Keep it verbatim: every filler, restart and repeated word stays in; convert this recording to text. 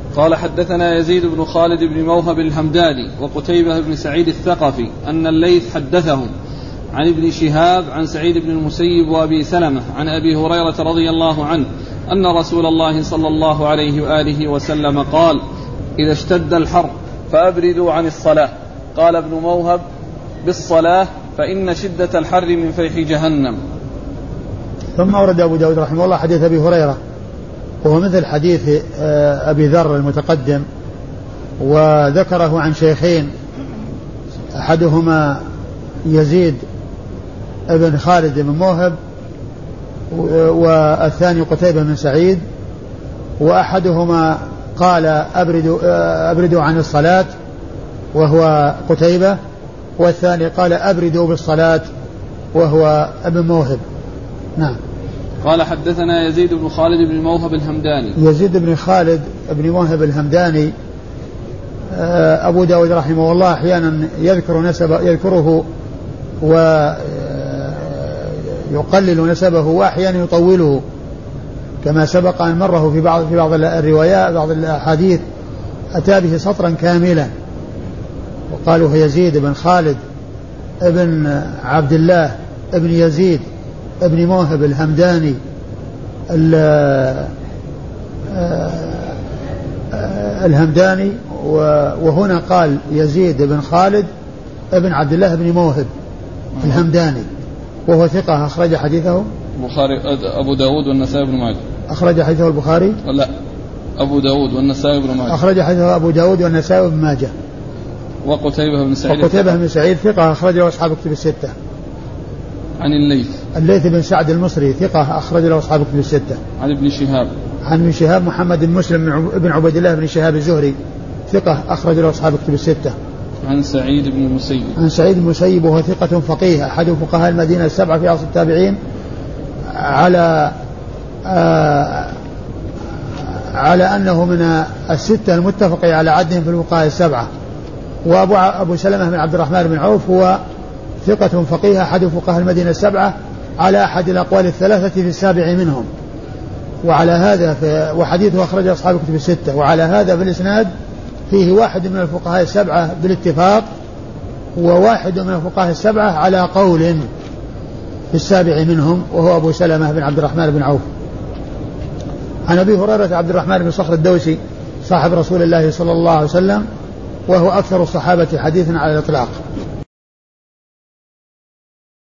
قال حدثنا يزيد بن خالد بن موهب الهمداني وقتيبة بن سعيد الثقفي أن الليث حدثهم عن ابن شهاب عن سعيد بن المسيب وأبي سلمة عن أبي هريرة رضي الله عنه أن رسول الله صلى الله عليه وآله وسلم قال إذا اشتد الحر فأبردوا عن الصلاة. قال ابن موهب بالصلاة فإن شدة الحر من فيح جهنم. ثم أورد أبو داود رحمه الله حديث أبي هريرة وهو مثل حديث أبي ذر المتقدم، وذكره عن شيخين أحدهما يزيد ابن خالد بن موهب والثاني قتيبة بن سعيد، وأحدهما قال أبردوا, أبردوا عن الصلاة وهو قتيبة، والثاني قال أبردوا بالصلاة وهو ابن موهب. نعم. قال حدثنا يزيد بن خالد بن موهب الهمداني. يزيد بن خالد بن موهب الهمداني أبو داود رحمه الله أحيانا يذكر نسب يذكره ويقلل نسبه وأحيانا يطوله، كما سبق أن مره في بعض في بعض الروايات بعض الأحاديث أتى به سطرا كاملا وقالوا يزيد بن خالد ابن عبد الله ابن يزيد ابن موهب الهمداني الهمداني، وهنا قال يزيد بن خالد ابن عبد الله بن موهب الهمداني وهو ثقة أخرج حديثه البخاري أبو داود والنسائي بن ماجه. أخرج حديثه البخاري؟ لا، أبو داود والنسائي بن ماجه. أخرج حديثه أبو داود والنسائي بن ماجه. وقتيبة بن سعيد. وقتيبة بن سعيد ثقة أخرج له أصحاب كتب الستة. عن الليث. الليث بن سعد المصري ثقة أخرج له أصحاب كتب الستة. عن ابن شهاب. عن ابن شهاب محمد بن مسلم بن عبيد الله بن شهاب الزهري ثقة أخرج له أصحاب كتب الستة. عن سعيد بن المسيب. عن سعيد بن المسيب وهو ثقة فقيه أحد فقهاء المدينة السبعة في عصر التابعين على آه على أنه من الستة المتفق على عدهم في الفقهاء السبعة. وأبو أبو سلمة بن عبد الرحمن بن عوف هو ثقة فقيه أحد فقهاء المدينة السبعة على أحد الأقوال الثلاثة في السابع منهم. وعلى هذا وحديثه أخرج أصحاب كتب الستة. وعلى هذا في الإسناد فيه واحد من الفقهاء السبعة بالاتفاق وواحد من الفقهاء السبعة على قول في السابع منهم وهو أبو سلمة بن عبد الرحمن بن عوف. عن أبي هريرة عبد الرحمن بن صخر الدوسي صاحب رسول الله صلى الله عليه وسلم وهو أكثر الصحابة حديثا على الإطلاق.